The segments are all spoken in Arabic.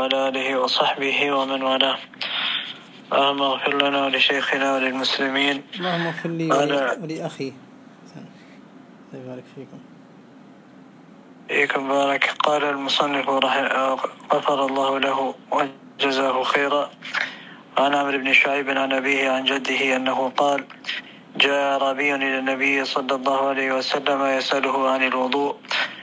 وعلى آله وصحبه ومن والاه. اللهم اغفر لنا ولشيخنا وللمسلمين. اللهم اغفر لي ولأخي. يبارك فيكم بارك. قال المصنف غفر الله له وجزاه خيرا: عن عمرو بن شعيب عن أبيه عن جده أنه قال: جاء أعرابي إلى النبي صلى الله عليه وسلم يسأله عن الوضوء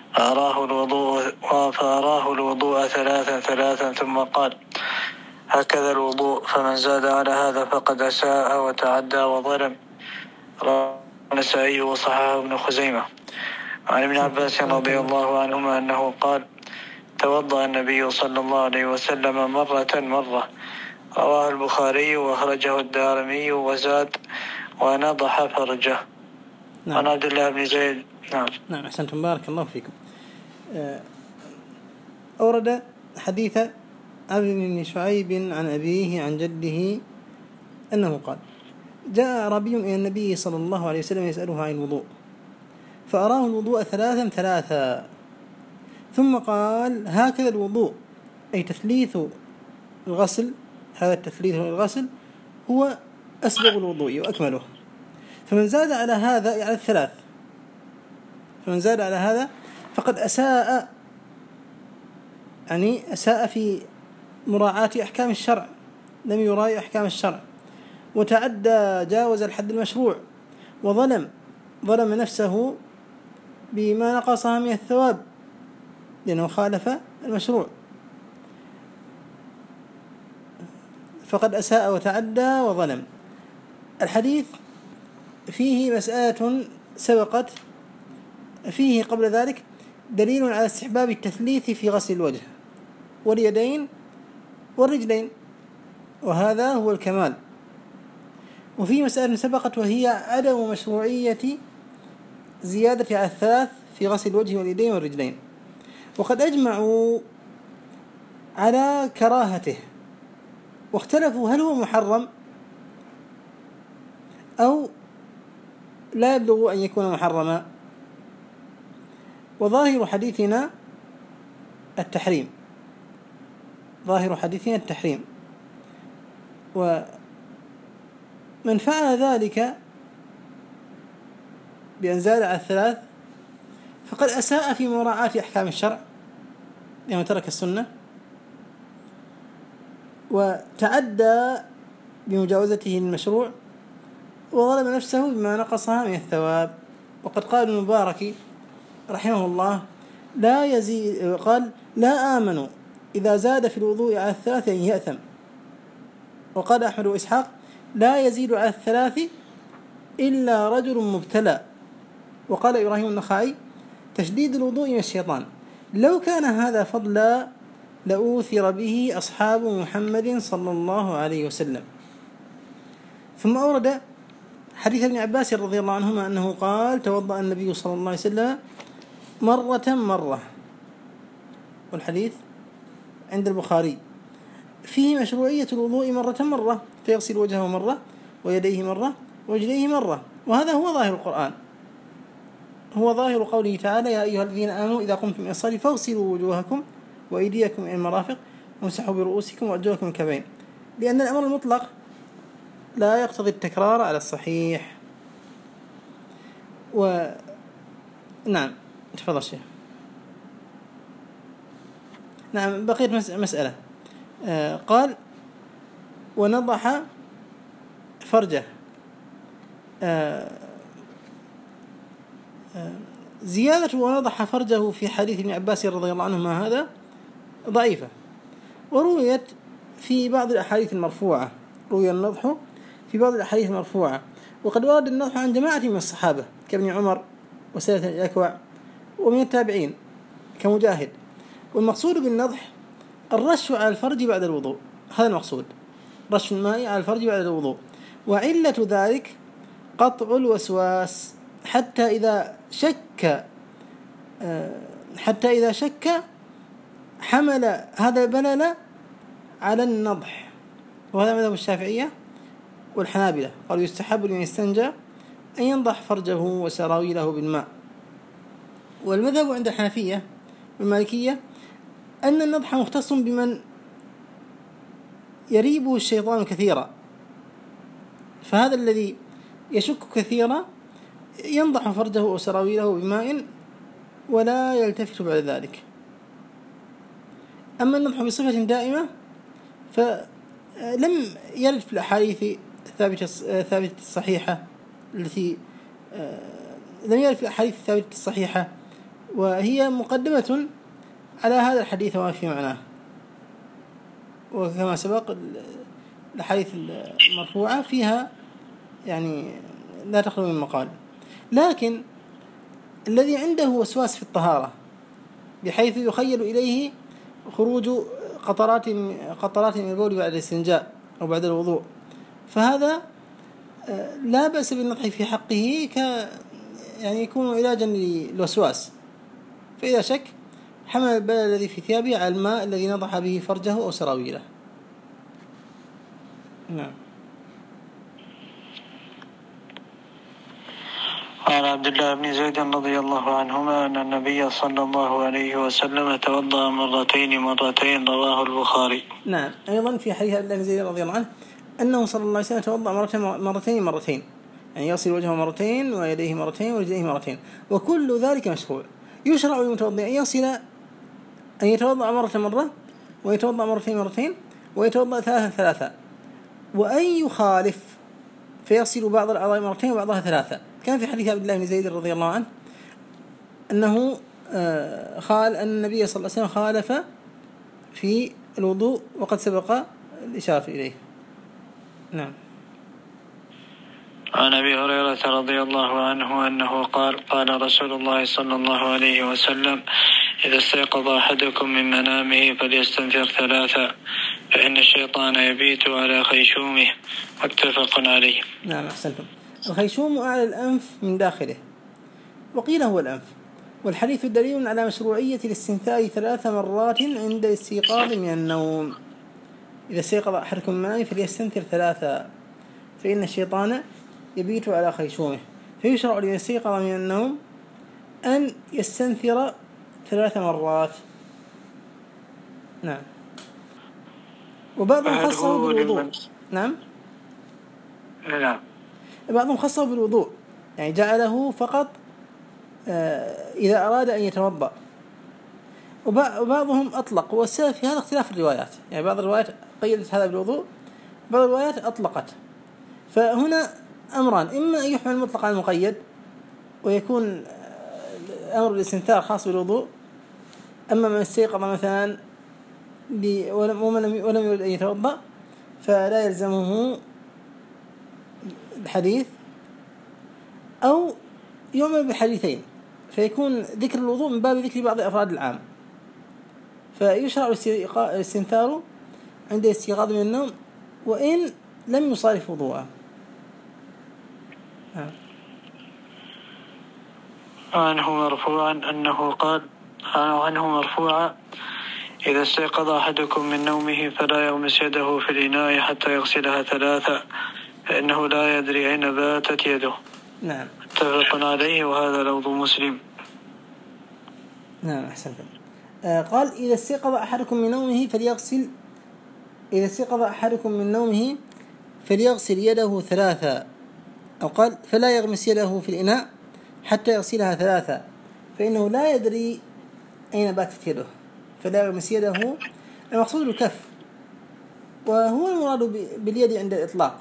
فأراه الوضوء ثلاثا ثم قال: هكذا الوضوء، فمن زاد على هذا فقد أساء وتعدى وظلم. رواه النسائي وصححه ابن خزيمة. عن ابن عباس رضي الله عنهما أنه قال: توضأ النبي صلى الله عليه وسلم مرة. رواه البخاري وأخرجه الدارمي وزاد: ونضح فرجه. نعم. عن عبد الله بن زيد. نعم أحسنتم، بارك الله فيكم. أورد حديث عمرو بن شعيب عن أبيه عن جده أنه قال: جاء أعرابي إلى النبي صلى الله عليه وسلم يسأله عن الوضوء فأراه الوضوء ثلاثا ثم قال: هكذا الوضوء، أي تثليث الغسل. هذا التثليث الغسل هو أسبغ الوضوء وأكمله. فمن زاد على هذا على الثلاث، فمن زاد على هذا فقد أساء، يعني أساء في مراعاة أحكام الشرع، لم يراعي أحكام الشرع، وتعدى، جاوز الحد المشروع، وظلم نفسه بما نقصها من الثواب لأنه خالف المشروع. فقد أساء وتعدى وظلم. الحديث فيه مسألة سبقت فيه قبل ذلك دليل على استحباب التثليث في غسل الوجه واليدين والرجلين، وهذا هو الكمال. وفي مسألة سبقت وهي عدم مشروعية زيادة على الثلاث في غسل الوجه واليدين والرجلين، وقد أجمعوا على كراهته، واختلفوا هل هو محرم أو لا يبلغ أن يكون محرما. وظاهر حديثنا التحريم، ومن فعل ذلك بأن زاد على الثلاث فقد أساء في مراعاة أحكام الشرع لأنه ترك السنة، وتعدى بمجاوزته المشروع، وظلم نفسه بما نقصها من الثواب. وقد قال المبارك رحمه الله: لا يزيد، قال: لا آمن إذا زاد في الوضوء على الثلاث أن يأثم. وقال أحمد وإسحاق: لا يزيد على الثلاث إلا رجل مبتلى. وقال إبراهيم النخعي: تشديد الوضوء من الشيطان، لو كان هذا فضلا لأوثر به أصحاب محمد صلى الله عليه وسلم. ثم أورد حديث ابن عباس رضي الله عنهما أنه قال: توضأ النبي صلى الله عليه وسلم مرة، والحديث عند البخاري فيه مشروعية الوضوء مرة، فيغسل وجهه مرة ويديه مرة ورجليه مرة. وهذا هو ظاهر القرآن، هو ظاهر قوله تعالى: يا أيها الذين آمنوا إذا قمتم إلى الصلاة فاغسلوا وجوهكم وأيديكم إلى المرافق وامسحوا برؤوسكم وأرجلكم الكعبين، لأن الأمر المطلق لا يقتضي التكرار على الصحيح. نعم تفضل شيخ. نعم بقيت مسألة. قال: ونضح فرجه. زيادة ونضح فرجه في حديث ابن عباس رضي الله عنهما هذا ضعيفة، ورويت في بعض الأحاديث المرفوعة، روي النضح في بعض الأحاديث المرفوعة، وقد ورد النضح عن جماعة من الصحابة كابن عمر وسلمة الأكوع ومن التابعين كمجاهد. والمقصود بالنضح الرش على الفرج بعد الوضوء، هذا المقصود، رش الماء على الفرج بعد الوضوء. وعلة ذلك قطع الوسواس حتى إذا شك حمل هذا البلل على النضح. وهذا مذهب الشافعية والحنابلة، قالوا يستحب لمن يستنجى أن ينضح فرجه وسراويله بالماء. والمذهب عند الحنفية والمالكية أن النضح مختص بمن يريبه الشيطان كثيرا، فهذا الذي يشك كثيرا ينضح فرجه أو سراويله بماء ولا يلتفت بعد ذلك. أما النضح بصفة دائمة فلم يرد في الأحاديث الثابتة الصحيحة التي لم يرد في الأحاديث الثابتة الصحيحة، وهي مقدمة على هذا الحديث وما في معناه. وكما سبق الحديث المرفوعة فيها يعني لا تخلو من مقال. لكن الذي عنده وسواس في الطهارة بحيث يخيل إليه خروج قطرات من البول بعد الاستنجاء أو بعد الوضوء، فهذا لا بأس بالنضح في حقه يعني يكون علاجا للوسواس. فإذا شك حمل البلل الذي في ثيابه على الماء الذي نضح به فرجه أو سراويله. نعم. عن عبد الله بن زيد رضي الله عنهما أن النبي صلى الله عليه وسلم توضأ مرتين رواه البخاري. نعم. أيضا في حديث عبد الله بن زيد رضي الله عنه أنه صلى الله عليه وسلم توضأ مرتين، يعني يغسل وجهه مرتين ويديه مرتين ورجليه مرتين، وكل ذلك مشروع. يشرع للمتوضئ أن يتوضأ مرة ويتوضأ مرتين ويتوضأ ثلاثة، وأن يخالف فيغسل بعض الأعضاء مرتين وبعضها ثلاثة. كان في حديث عبد الله بن زيد رضي الله عنه أنه قال أن النبي صلى الله عليه وسلم خالف في الوضوء وقد سبق الإشارة إليه. نعم. عن أبي هريرة رضي الله عنه أنه قال رسول الله صلى الله عليه وسلم: إذا استيقظ أحدكم من منامه فليستنثر ثلاثة، فإن الشيطان يبيت على خيشومه. متفق عليه. نعم، أحسنتم. الخيشوم أعلى الأنف من داخله، وقيل هو الأنف. والحديث دليل على مشروعية الاستنثار 3 مرات عند الاستيقاظ من النوم. إذا استيقظ أحدكم من منامه فليستنثر 3، فإن الشيطان يبيت على خيشومه. فيشرع لمن استيقظ من النوم أن يستنثر 3 مرات. نعم. وبعضهم خصه بالوضوء. نعم. بعضهم خصه بالوضوء، يعني جعله فقط إذا أراد أن يتوضأ، وبعضهم أطلق. والسبب في هذا اختلاف الروايات، يعني بعض الروايات قيدت هذا بالوضوء، بعض الروايات أطلقت. فهنا أمران: إما أن يحمل المطلق على المقيد ويكون أمر الاستنثار خاص بالوضوء، أما من استيقظ مثلا ولم يريد أن يتوضأ فلا يلزمه الحديث، أو يعمل بالحديثين فيكون ذكر الوضوء من باب ذكر بعض أفراد العام. فيشرع الاستنثار عند الاستيقاظ من النوم وإن لم يصارف وضوءه. عنه مرفوعا: إذا استيقظ أحدكم من نومه فلا يغمس يده في الإناء حتى يغسلها 3، فإنه لا يدري أين باتت يده. نعم. متفق عليه، وهذا لفظ مسلم. نعم، أحسنت. قال: إذا استيقظ أحدكم من نومه فليغسل يده 3، أو قال: فلا يغمس يده في الإناء حتى يغسلها 3، فإنه لا يدري أين باتت يده. فلا يغمس يده المقصود الكف، وهو المراد باليد عند الإطلاق،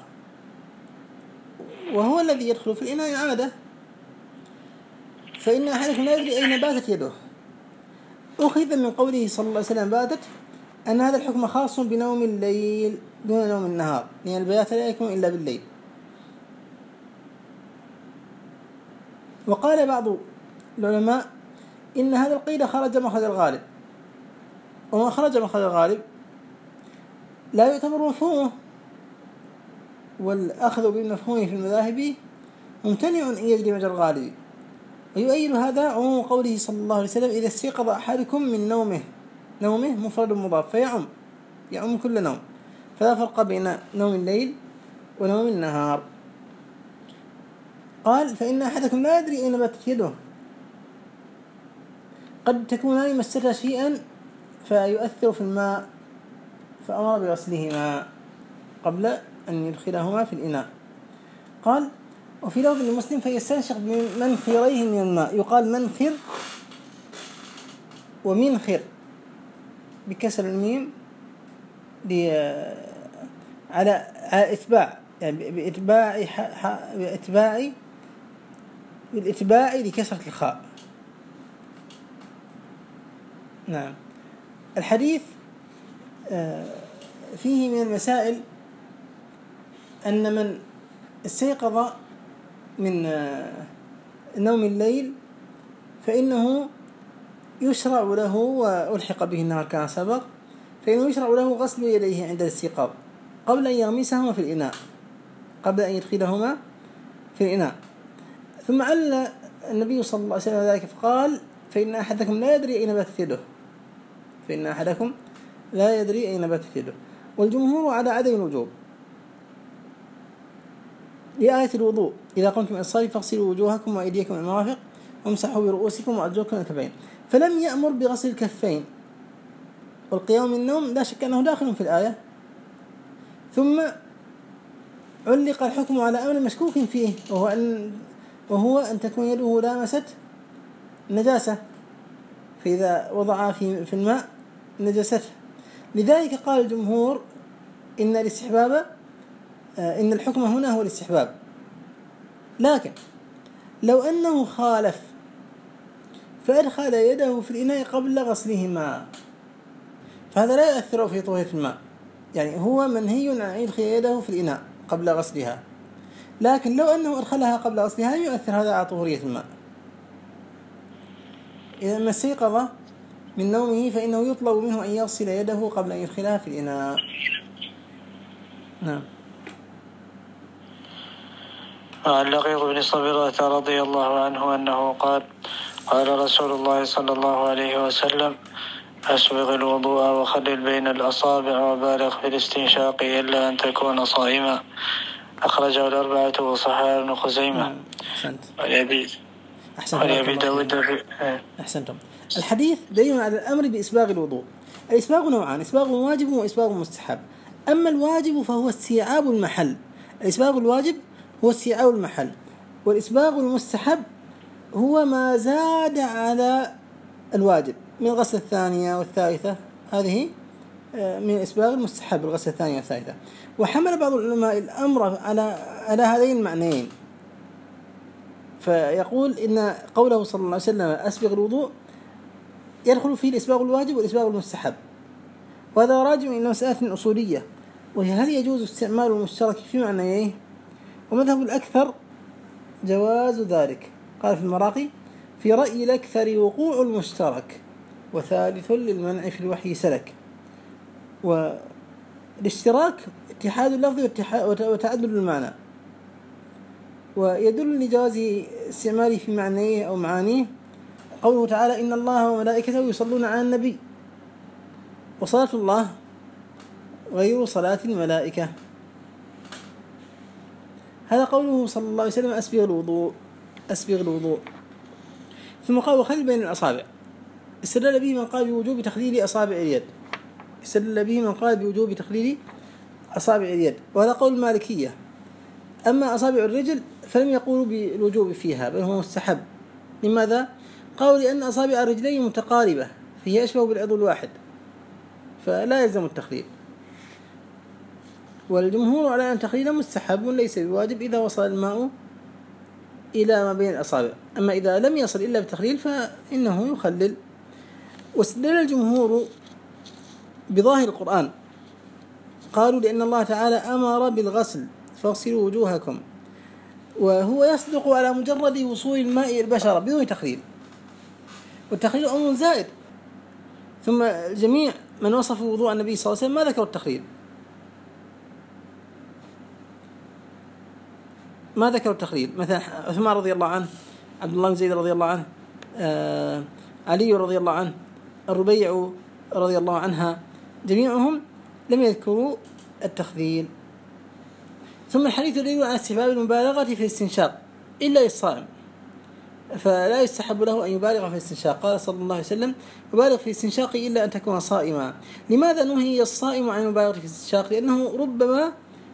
وهو الذي يدخل في الإناء عمده. فإن أحدكم لا يدري أين باتت يده. أخذ من قوله صلى الله عليه وسلم باتت أن هذا الحكم خاص بنوم الليل دون نوم النهار، لأن البيات لا يكون إلا بالليل. وقال بعض العلماء إن هذا القيد خرج مخرج الغالب، وما خرج مخرج الغالب لا يعتبر مفهومه، والأخذ بالمفهوم في المذاهب ممتنع أن يجري مجرى الغالب. ويؤيد هذا عموم قوله صلى الله عليه وسلم: إذا استيقظ أحدكم من نومه مفرد مضاف، فيعم كل نوم، فلا فرق بين نوم الليل ونوم النهار. قال: فإن أحدكم لا يدري أين باتت يده، قد تكونان مستها شيئا فيؤثر في الماء فأمر بغسلهما قبل أن يدخلهما في الإناء. قال: وفي لفظ لمسلم: فيستنشق بمنخريه من الماء. يقال منخر ومنخر بكسر الميم على إتباع، يعني بالإتباع لكسرة الخاء. نعم. الحديث فيه من المسائل أن من استيقظ من نوم الليل فإنه يشرع له، وألحق به النهار كما سبق، فإنه يشرع له غسل يديه عند الاستيقاظ قبل أن يغمسهما في الإناء، قبل أن يدخلهما في الإناء. ثم علّ النبي صلى الله عليه وسلم ذلك فقال: فإن أحدكم لا يدري أين باتت يده، فإن أحدكم لا يدري أين باتت يده. والجمهور على عدم الوجوب لآية الوضوء: إذا قمتم من الصلاة فاغسلوا وجوهكم وأيديكم إلى المرافق وامسحوا برؤوسكم وأرجلكم إلى الكعبين. فلم يأمر بغسل الكفين، والقيام من النوم لا شك أنه داخل في الآية. ثم علق الحكم على أمر مشكوك فيه، وهو أن تكون يده لامست نجاسة، فإذا وضعها في الماء نجسته. لذلك قال الجمهور إن الحكم هنا هو الاستحباب. لكن لو أنه خالف فأدخل يده في الإناء قبل غسلهما فهذا لا يؤثر في طهارة الماء، يعني هو منهي أن يدخل يده في الإناء قبل غسلها. لكن لو أنه أدخلها قبل غسلها يؤثر هذا على طهورية الماء. إذا ما استيقظ من نومه فإنه يطلب منه أن يغسل يده قبل أن يدخلها في الإناء. نعم. عن لقيط بن صبيرة رضي الله عنه أنه قال: قال رسول الله صلى الله عليه وسلم: أسبغ الوضوء وخلل بين الأصابع وبالغ في الاستنشاق إلا أن تكون صائما. أخرجه الأربعة وصححه ابن خزيمة. ولأبي داود. أحسنتم. الحديث دليل على الأمر بإسباغ الوضوء. الإسباغ نوعان: إسباغ واجب وإسباغ مستحب. أما الواجب فهو استيعاب المحل، الإسباغ الواجب هو استيعاب المحل، والإسباغ المستحب هو ما زاد على الواجب من غسل الثانية والثالثة، هذه من الإسباغ المستحب الغسل الثانية والثالثة. وحمل بعض العلماء الأمر على هذين المعنيين، فيقول إن قوله صلى الله عليه وسلم أسبغ الوضوء يدخل فيه الإسباغ الواجب والإسباغ المستحب، وهذا راجع إلى مسألة أصولية، وهي هل يجوز استعمال المشترك في معنيه؟ ومذهب الأكثر جواز ذلك. قال في المراقي: في رأي الأكثر وقوع المشترك، وثالث للمنع في الوحي سلك. والاشتراك اتحاد اللفظ وتعدد المعنى، ويدل لجواز استعماله في معنيه أو معانيه قوله تعالى: إن الله وملائكته يصلون على النبي، وصلاة الله غير صلاة الملائكة. هذا قوله صلى الله عليه وسلم أسبغ الوضوء. ثم قال: وخلل بين الأصابع. استدل به من قال بوجوب تخليل أصابع اليد، وهذا قول المالكية. أما أصابع الرجل فلم يقولوا بالوجوب فيها، بل هو مستحب. لماذا؟ قالوا لأن أصابع الرجلين متقاربة، فهي أشبه بالعضو الواحد، فلا يلزم التخليل. والجمهور على أن تخليل مستحب وليس بواجب إذا وصل الماء إلى ما بين الأصابع. أما إذا لم يصل إلا بالتخليل فإنه يخلل. واستدل الجمهور بظاهر القرآن، قالوا لأن الله تعالى أمر بالغسل فاغسلوا وجوهكم، وهو يصدق على مجرد وصول الماء إلى البشرة بدون تخليل، والتخليل أمر زائد. ثم جميع من وصفوا وضوء النبي صلى الله عليه وسلم ما ذكروا التخليل، مثلا عثمان رضي الله عنه، عبد الله بن زيد رضي الله عنه، علي رضي الله عنه، الربيع رضي الله عنها، جميعهم لم يذكروا التخليل. ثم الحديث يدل على استحباب المبالغة في الاستنشاق إلا للصائم. فلا يستحب له أن يبالغ في الاستنشاق. قال صلى الله عليه وسلم: يبالغ في الاستنشاق إلا أن تكون صائما. لماذا نهي الصائم عن المبالغة في الاستنشاق؟ لأنه ربما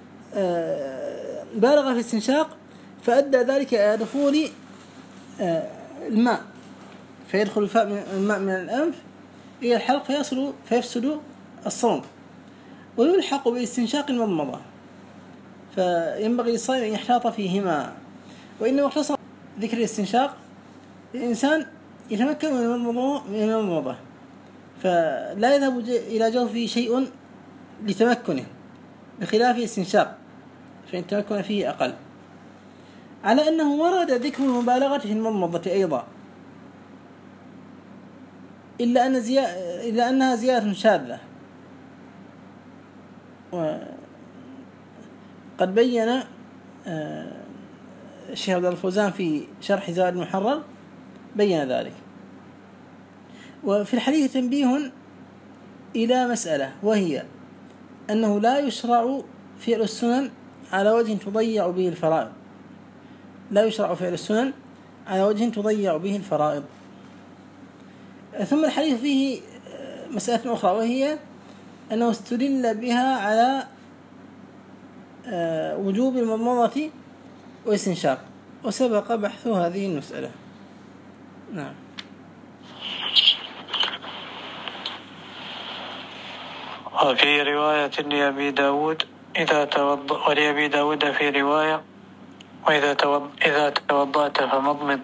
بالغ في الاستنشاق فأدى ذلك إلى دخول الماء، فيدخل الماء من الأنف إلى الحلق فيفسد الصوم، ويلحق بالاستنشاق المضمضة، فينبغي للصائم أن يحتاط فيهما. وإنما اختصر ذكر الاستنشاق الإنسان يتمكن من المضمضة، فلا يذهب إلى جوفه شيء لتمكنه، بخلاف الاستنشاق فإن التمكن فيه أقل. على أنه ورد ذكر المبالغة في المضمضة أيضا، إلا أنها زيادة شاذة. وقد بين الشيخ عبد الفوزان في شرح زاد المحرر بين ذلك. وفي الحديث تنبيه إلى مسألة، وهي أنه لا يشرع فعل السنن على وجه تضيع به الفرائض. لا يشرع فعل السنن على وجه تضيع به الفرائض. ثم الحديث فيه مسألة أخرى، وهي أنه استدل بها على وجوب المضمضة والاستنشاق، وسبق بحث هذه المسألة. نعم. وفي رواية لأبي داود ولأبي داود في رواية: وإذا توضأت فمضمض.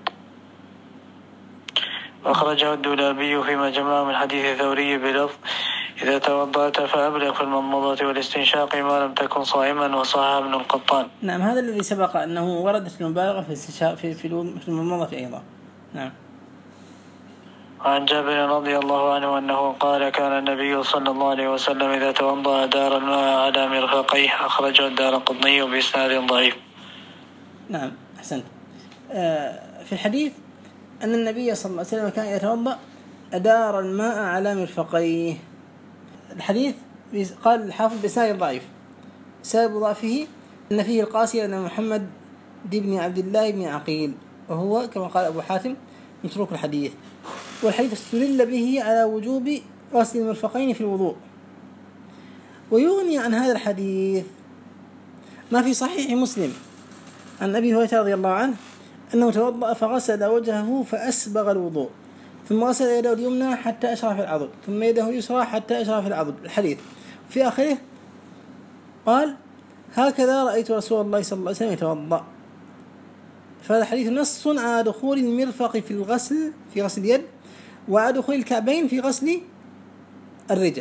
وأخرجه الدولابي فيما جمع من حديث الثوري بلفظ: إذا توضأت فأبلغ في المضمضة والاستنشاق ما لم تكن صائما، وصححه ابن القطان. نعم، هذا الذي سبق أنه وردت المبالغة في الاستنشاق في المضمضة أيضا. نعم. وعن جابر رضي الله عنه أنه قال: كان النبي صلى الله عليه وسلم إذا توضأ دار الماء على مرفقيه. أخرجه الدارقطني بإسناد ضعيف. نعم، أحسنت. في الحديث أن النبي صلى الله عليه وسلم كان يتوضأ أدار الماء على مرفقيه. الحديث قال الحافظ بإسناد ضعيف، سبب ضعفه أن فيه القاسي أن محمد بن عبد الله بن عقيل، وهو كما قال أبو حاتم متروك الحديث. والحديث استدل به على وجوب غسل المرفقين في الوضوء. ويغني عن هذا الحديث ما في صحيح مسلم عن أبي هريرة رضي الله عنه أنه توضأ فغسل وجهه فأسبغ الوضوء، ثم غسل يده اليمنى حتى أشرف العضد، ثم يده اليسرى حتى أشرف العضد. الحديث في آخره قال: هكذا رأيت رسول الله صلى الله عليه وسلم يتوضأ. فهذا الحديث نص على دخول المرفق في غسل اليد، وعلى دخول الكعبين في غسل الرجل.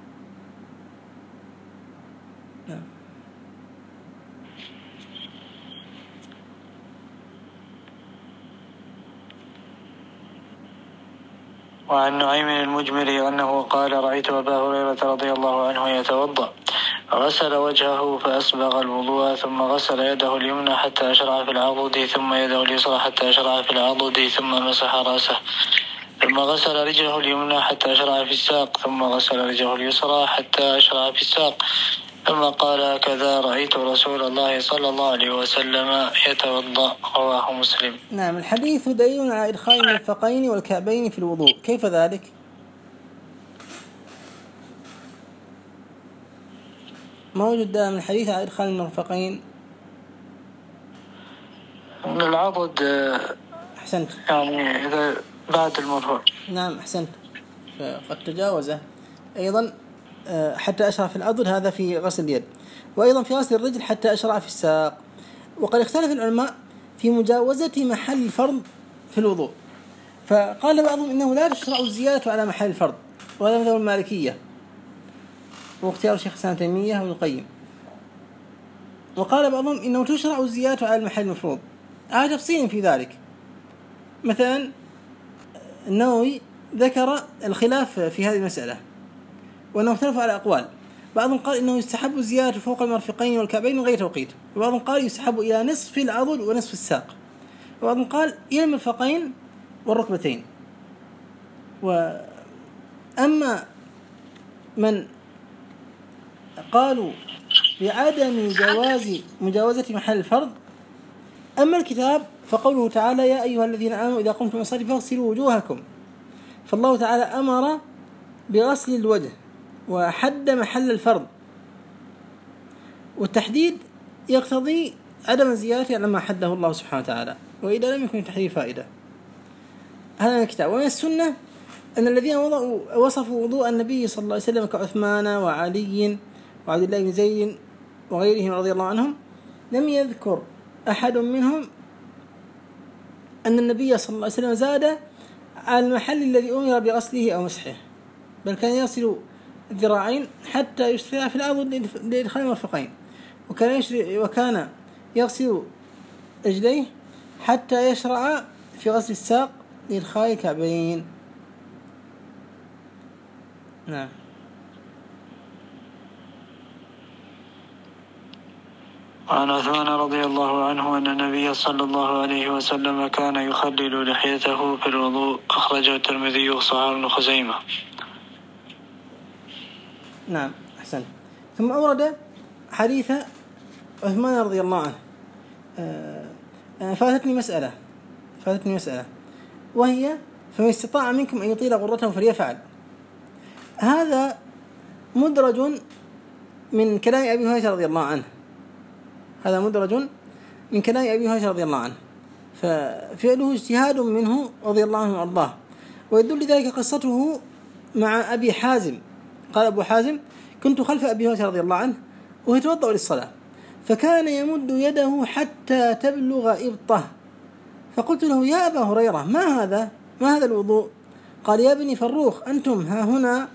وعن نعيم المجمري أنه قال: رأيت أبا هريرة رضي الله عنه يتوضأ، غسل وجهه فأسبغ الوضوء، ثم غسل يده اليمنى حتى أشرع في العضد، ثم يده اليسرى حتى أشرع في العضد، ثم مسح رأسه، ثم غسل رجله اليمنى حتى أشرع في الساق، ثم غسل رجله اليسرى حتى أشرع في الساق، ثم قال: هكذا رأيت رسول الله صلى الله عليه وسلم يتوضأ. رواه مسلم. نعم. الحديث دليل على إدخال المرفقين والكعبين في الوضوء. كيف ذلك؟ ما وجد دليل من الحديث على إدخال المرفقين؟ العضد. أحسنت. يعني إذا بعد المرفق. نعم، أحسنت. فقد تجاوزه. أيضا حتى أشرع في العضد، هذا في غسل اليد. وأيضا في غسل الرجل حتى أشرع في الساق. وقد اختلف العلماء في مجاوزة محل الفرض في الوضوء، فقال بعضهم إنه لا تشرع الزيادة على محل الفرض، وهذا مذهب المالكية واختيار شيخ الإسلام ابن تيمية وابن القيم. وقال بعضهم إنه تشرع الزيادة على المحل المفروض. على تفصيل في ذلك. مثلا النووي ذكر الخلاف في هذه المسألة، وأنه اختلف على أقوال. بعضهم قال إنه يستحب الزيادة فوق المرفقين والكعبين من غير توقيت، وبعضهم قال يستحب إلى نصف العضد ونصف الساق، وبعضهم قال إلى المرفقين والركبتين. وأما من قالوا بعدم جواز مجاوزة محل الفرض أما الكتاب فقوله تعالى يا أيها الذين آمنوا إذا قمتم إلى الصلاة فاغسلوا وجوهكم، فالله تعالى أمر بغسل الوجه وحد محل الفرض، والتحديد يقتضي عدم الزيادة على ما حده الله سبحانه وتعالى، وإذا لم يكن التحديد فائدة. هذا من الكتاب. ومن السنة أن الذين وصفوا وضوء النبي صلى الله عليه وسلم كعثمان وعلي وعبد الله بن زيد وغيرهم رضي الله عنهم لم يذكر أحد منهم أن النبي صلى الله عليه وسلم زاد على المحل الذي أمر بغسله أو مسحه، بل كان يغسل الذراعين حتى يشرع في الأرض لإدخال المرفقين، وكان يغسل رجليه حتى يشرع في غسل الساق لإدخال الكعبين. نعم. عن عثمان رضي الله عنه أن النبي صلى الله عليه وسلم كان يخلل لحيته في الوضوء، أخرجه الترمذي وصححه ابن خزيمة. نعم أحسن. ثم أورد حديث عثمان رضي الله عنه. فاتتني مسألة وهي فمن استطاع منكم أن يطيل غرته فليفعل. هذا مدرج من كلام أبي هريرة رضي الله عنه، ففعله اجتهاد منه رضي الله عنه وأرضاه. ويدل لذلك قصته مع أبي حازم. قال أبو حازم كنت خلف أبي هريرة رضي الله عنه وهو يتوضأ للصلاة، فكان يمد يده حتى تبلغ إبطه، فقلت له يا أبا هريرة ما هذا الوضوء؟ قال يا ابني فروخ أنتم ها هنا.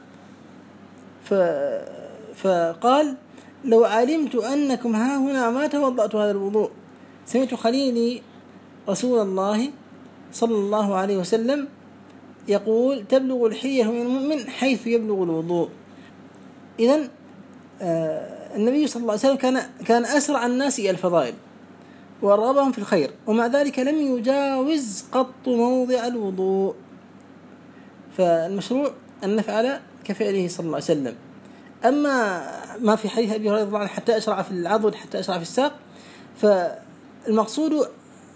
فقال لو علمت أنكم ها هنا ما توضأت هذا الوضوء. سمعت خليلي رسول الله صلى الله عليه وسلم يقول تبلغ الحية من المؤمن حيث يبلغ الوضوء. إذن النبي صلى الله عليه وسلم كان أسرع الناس إلى الفضائل وأرغبهم في الخير، ومع ذلك لم يجاوز قط موضع الوضوء. فالمشروع أن نفعل كفعله صلى الله عليه وسلم. أما ما في حديث أبي هريرة رضي الله عنه حتى أشرع في العضد حتى أشرع في الساق، فالمقصود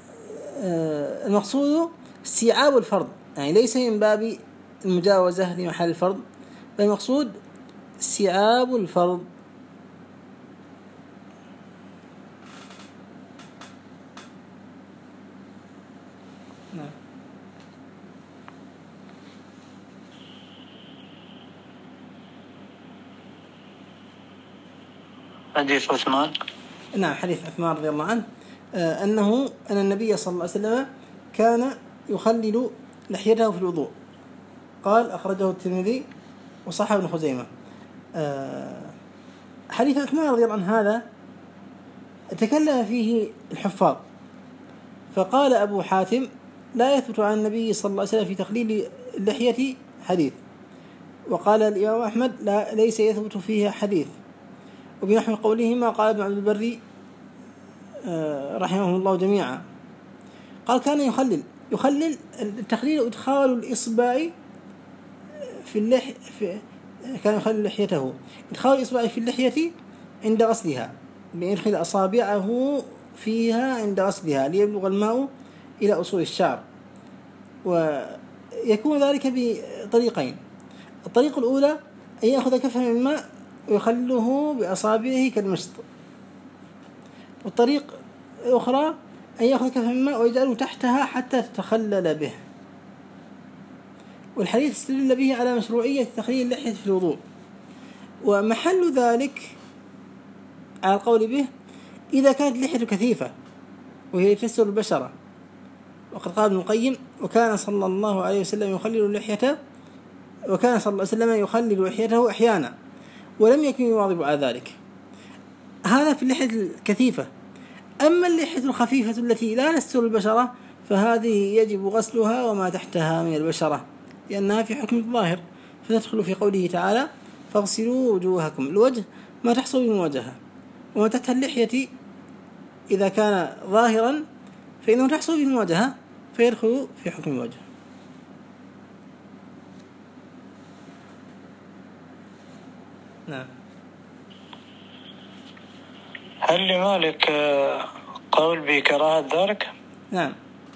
استيعاب الفرض، يعني ليس من باب المجاوزة لمحل الفرض، بل المقصود استيعاب الفرض. نعم. حديث عثمان. نعم حديث عثمان رضي الله عنه أن النبي صلى الله عليه وسلم كان يخلل لحيته في الوضوء. قال أخرجه الترمذي وصححه ابن خزيمة. حديث عثمان رضي الله عنه هذا تكلم فيه الحفاظ، فقال أبو حاتم لا يثبت عن النبي صلى الله عليه وسلم في تخليل اللحية حديث، وقال الإمام أحمد ليس يثبت فيها حديث. وبنحو قولهما قال ابن عبد البر رحمه الله جميعا قال كان يخلل التخليل إدخال الإصبع في اللحية، كان يخلل لحيته إدخال الإصبع في اللحية عند غسلها، بيدخل أصابعه فيها عند غسلها ليبلغ الماء إلى أصول الشعر. ويكون ذلك بطريقين: الطريقة الأولى أن يأخذ كفا من الماء ويخلله بأصابعه كالمشط، والطريق الأخرى أن يأخذ كفا من الماء ويجعله تحتها حتى تتخلل به. والحديث استدل به على مشروعية تخليل اللحية في الوضوء، ومحل ذلك على القول به إذا كانت اللحية كثيفة وهي تستر البشرة. وقد قال ابن القيم وكان صلى الله عليه وسلم يخلل لحيته أحيانا ولم يكن يواظب على ذلك. هذا في اللحية الكثيفة. أما اللحية الخفيفة التي لا تستر البشرة فهذه يجب غسلها وما تحتها من البشرة، لأنها في حكم الظاهر، فتدخل في قوله تعالى فاغسلوا وجوهكم. الوجه ما تحصل من وجهها، وما تحت اللحية إذا كان ظاهرا فإنه تحصل من وجهها فيدخل في حكم الوجه. نعم. هل لمالك قول بكراهة ذلك؟ نعم،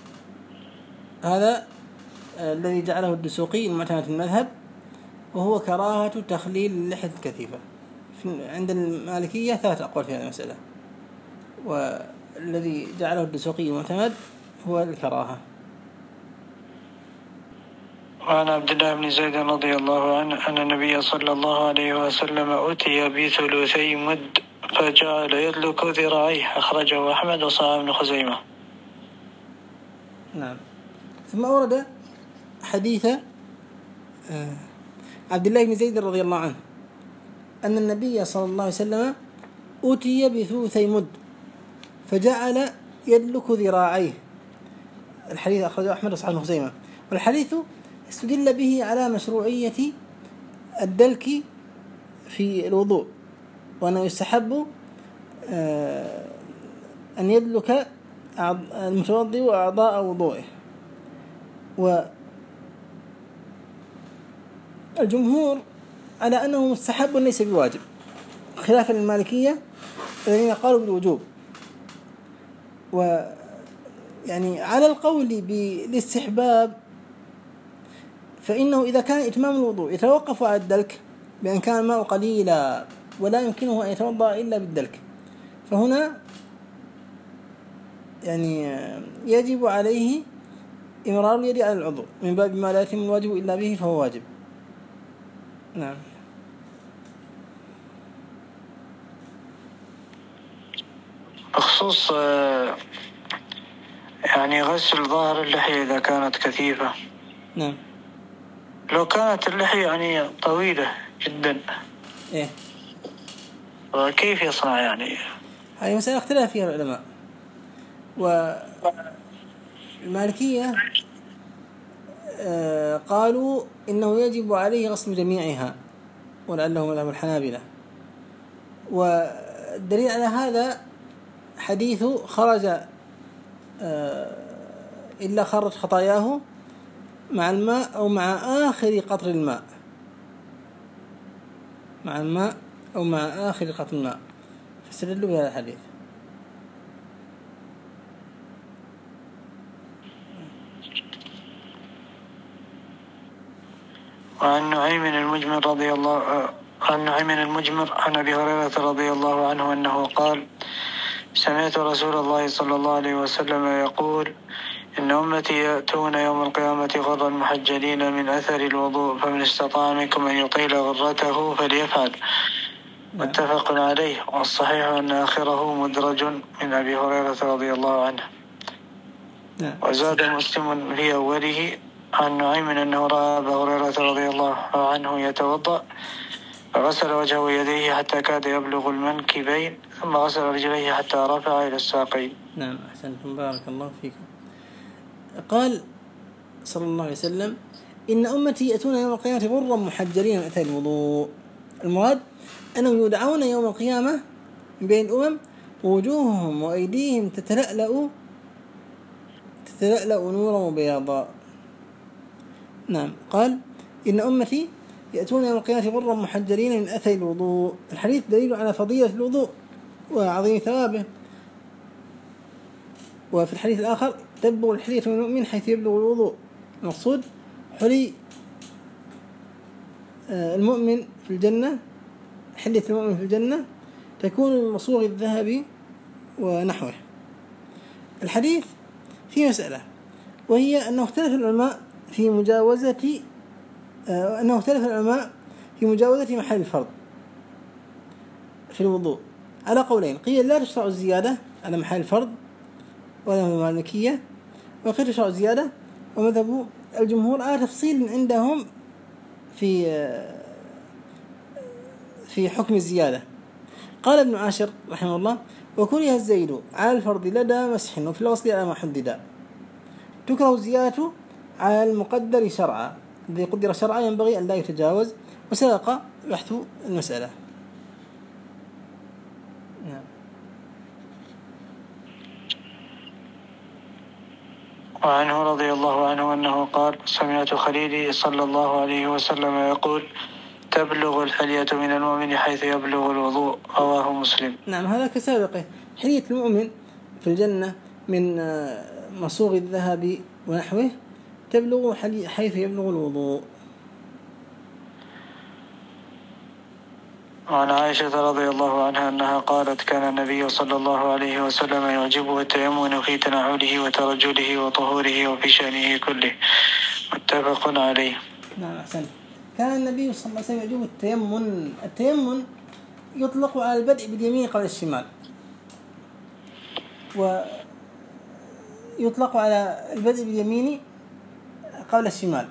هذا الذي جعله الدسوقي المعتمد في المذهب، وهو كراهة تخليل اللحية الكثيفة. عند المالكية 3 أقوال في هذه المسألة، والذي جعله الدسوقي المعتمد هو الكراهة. وعن عبد الله بن زيد رضي الله عنه أن النبي صلى الله عليه وسلم أتي بثلثي مد فجعل يدلك ذراعيه، أخرجه أحمد وصححه ابن خزيمة. نعم. ثم أورد حديث عبد الله بن زيد رضي الله عنه أن النبي صلى الله عليه وسلم أتي بثلثي مد فجعل يدلك ذراعيه. الحديث أخرجه أحمد وصححه ابن خزيمة. والحديث استدل به على مشروعية الدلك في الوضوء، وأنه يستحب أن يدلك المتوضئ أعضاء وضوئه. والجمهور على أنه مستحب ليس بواجب، خلافا للمالكية الذين قالوا بالوجوب. ويعني على القول بالاستحباب، فإنه إذا كان إتمام الوضوء يتوقف على الدلك بأن كان الماء قليلا ولا يمكنه أن يتوضأ إلا بالدلك، فهنا يعني يجب عليه إمرار اليد على العضو من باب ما لا يتم الواجب إلا به فهو واجب. نعم. بخصوص يعني غسل ظاهر اللحية إذا كانت كثيفة. نعم. لو كانت اللحية يعني طويلة جدا إيه، وكيف يصنع يعني؟ هذه مسألة اختلاف فيها العلماء. والمالكية قالوا إنه يجب عليه غسل جميعها، ولعله مذهب الحنابلة. والدليل على هذا حديث خرج إلا خرج خطاياه مع الماء أو مع آخر قطر الماء، مع الماء أو مع آخر قطر الماء، فاستدلوا بهذا الحديث. وعن نعيم المجمر عن أبي هريرة رضي الله عنه أنه قال: سمعت رسول الله صلى الله عليه وسلم يقول: إن أمتي يأتون يوم القيامة غرا محجلين من أثر الوضوء، فمن استطاع منكم أن يطيل غرته فليفعل. متفق عليه. والصحيح أن آخره مدرج من أبي هريرة رضي الله عنه. وزاد مسلم في أوله عن نعيم أنه رأى أبا هريرة رضي الله عنه يتوضأ فغسل وجهه ويديه حتى كاد يبلغ المنكبين، ثم غسل رجليه حتى رفع إلى الساقين. نعم، أحسنتم، بارك الله فيكم. قال صلى الله عليه وسلم: إن أمتي يأتون يوم القيامة غرا محجلين من أثر الوضوء. المراد أنهم يدعون يوم القيامة من بين الأمم ووجوههم وأيديهم تتلألأ نورا وبياضا. نعم. قال: إن أمتي يأتون يوم القيامة غرا محجلين من أثر الوضوء. الحديث دليل على فضيلة الوضوء وعظيم ثوابه. وفي الحديث الآخر: تبلغ الحلية من المؤمن حيث يبلغ الوضوء. المقصود حلي المؤمن في الجنة، حلية المؤمن في الجنة تكون من مصوغ الذهب ونحوه. الحديث في مسألة، وهي أنه اختلف العلماء في مجاوزة محل الفرض في الوضوء على قولين: قيل لا تشرع الزيادة على محل الفرض ومذهب المالكية، وقيل تشرع الزيادة ومذهب الجمهور على تفصيل عندهم في حكم الزيادة. قال ابن عاشر رحمه الله: وكره الزيد على الفرض لدى مسح وفي الوصل على ما حدد. تكره الزيادة على المقدر شرعا، الذي قدر شرعا ينبغي أن لا يتجاوز، وسبق بحث المسألة. نعم. وعنه رضي الله عنه أنه قال: سمعت خليلي صلى الله عليه وسلم يقول: تبلغ الحلية من المؤمن حيث يبلغ الوضوء. رواه مسلم. نعم، هذا كسابقه. حلية المؤمن في الجنة من مصوغ الذهب ونحوه تبلغ حيث يبلغ الوضوء. وعن عائشة رضي الله عنها أنها قالت: كان النبي صلى الله عليه وسلم يعجبه التيمم في تنعله وترجله وطهوره وفي شأنه كله. متفق عليه. نعم أحسن. كان النبي صلى الله عليه وسلم يعجبه التيمم. التيمم يطلق على البدء باليمين قبل الشمال، ويطلق على البدء باليمين قبل الشمال.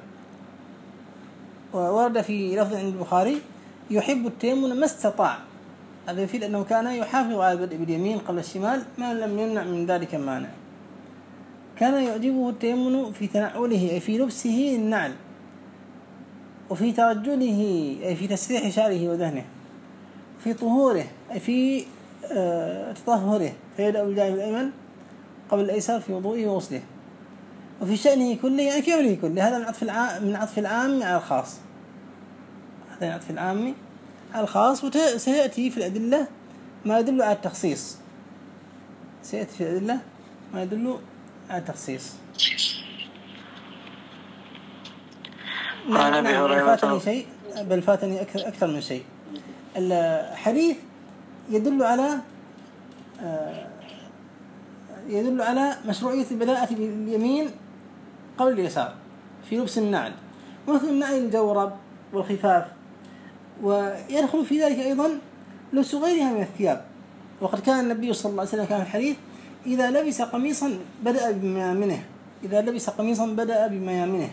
وورد في لفظ عند البخاري: يحب التيمم ما استطاع. هذا يفيد أنه كان يحافظ على البدء باليمين قبل الشمال ما لم يمنع من ذلك مانع. كان يعجبه التيمم في تنعله أي في لبسه النعل، وفي ترجله أي في تسريح شعره وذهنه، في طهوره أي في تطهره فيبدأ بالجانب الأيمن قبل الأيسر في وضوئه وغسله، وفي شأنه كله يعني في أمره كله. هذا من عطف العام على الخاص. هذا من عطف العام على الخاص. وسيأتي في الأدلة ما يدل على التخصيص. سيأتي في الأدلة ما يدل على التخصيص. نعم. فاتني شيء، بل فاتني أكثر من شيء. الحديث يدل على مشروعية البداءة باليمين قبل اليسار في لبس النعل، مثل النعل الجورب والخفاف، ويدخل في ذلك أيضا لبس غيرها من الثياب. وقد كان النبي صلى الله عليه وسلم كان في الحديث: إذا لبس قميصا بدأ بميامنه.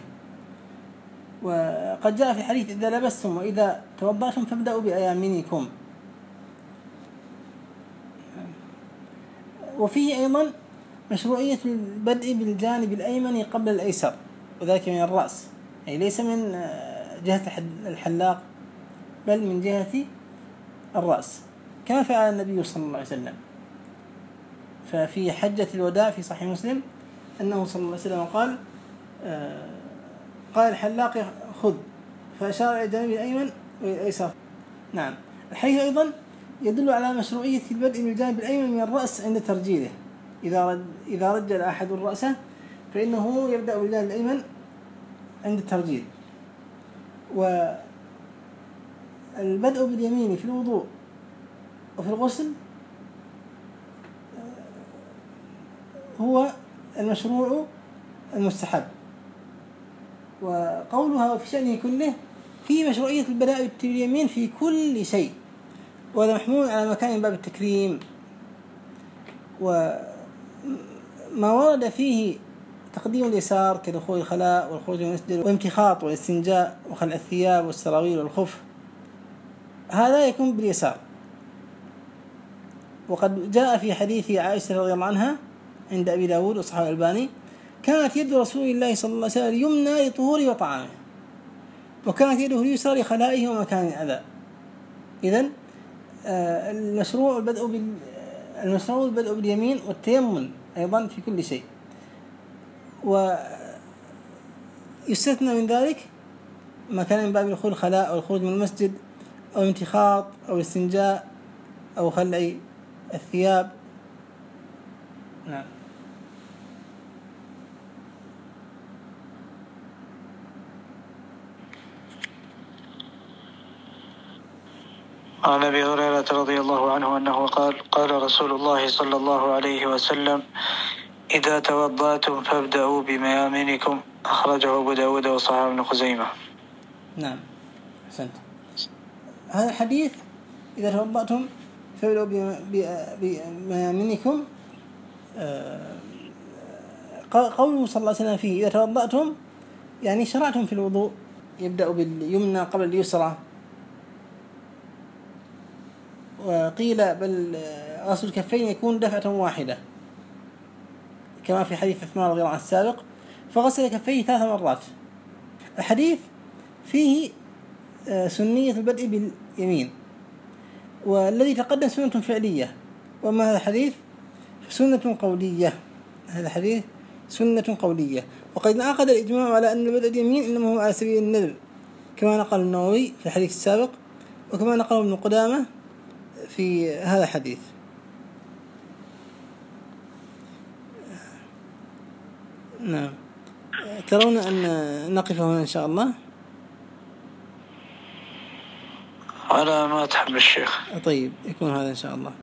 وقد جاء في الحديث: إذا لبستم وإذا توضأتم فابدأوا بأيامنكم. وفيه أيضا مشروعية البدء بالجانب الأيمن قبل الأيسر، وذلك من الرأس، أي ليس من جهة الحلاق بل من جهة الرأس، كما فعل النبي صلى الله عليه وسلم. ففي حجة الوداع في صحيح مسلم أنه صلى الله عليه وسلم قال الحلاق: خذ، فأشار إلى الجانب الأيمن والأيسر. نعم. الحديث أيضا يدل على مشروعية البدء بالجانب الأيمن من الرأس عند ترجيله. إذا رجل أحد رأسه فإنه يبدأ بالجانب الأيمن عند الترجيل. والبدء باليمين في الوضوء وفي الغسل هو المشروع المستحب. وقولها وفي شأنه كله في مشروعية البدء باليمين في كل شيء، وهذا محمول على مكان باب التكريم. وما ورد فيه تقديم اليسار كدخول الخلاء والخروج من المسجد والامتخاط والاستنجاء وخلع الثياب والسراويل والخف، هذا يكون باليسار. وقد جاء في حديث عائشة رضي الله عنها عند أبي داود وصححه الألباني: كانت يد رسول الله صلى الله عليه وسلم اليمنى لطهوره وطعامه، وكانت يده اليسرى لخلائه ومكان الأذى. إذن المشروع البدء باليمين والتيمم أيضا في كل شيء. ويستثنى من ذلك ما كان من باب دخول الخلاء أو الخروج من المسجد أو الانتخاط أو الاستنجاء أو خلع الثياب. نعم. عن أبي هريرة رضي الله عنه أنه قال رسول الله صلى الله عليه وسلم: إذا توضأتم فابدأوا بميامنكم. أخرجه أبو داود وصححه ابن خزيمة. نعم أحسنت. هذا الحديث إذا توضأتم فابدأوا بميامنكم، قوله صلى الله عليه وسلم فيه: إذا توضأتم يعني شرعتم في الوضوء، يبدأ باليمنى قبل اليسرى. وقيل بل غسل الكفين يكون دفعة واحدة كما في حديث عثمان رضي الله عنه السابق، فغسل كفيه 3 مرات. الحديث فيه سنية البدء باليمين، والذي تقدم سنة فعلية، وما هذا الحديث سنة قولية. هذا حديث سنة قولية. وقد انعقد الإجماع على أن البدء باليمين إنما هو على سبيل الندب، كما نقل النووي في الحديث السابق، وكما نقل ابن قدامة في هذا الحديث. نعم. ترون أن نقف هنا إن شاء الله؟ على ما تحب الشيخ. طيب، يكون هذا إن شاء الله.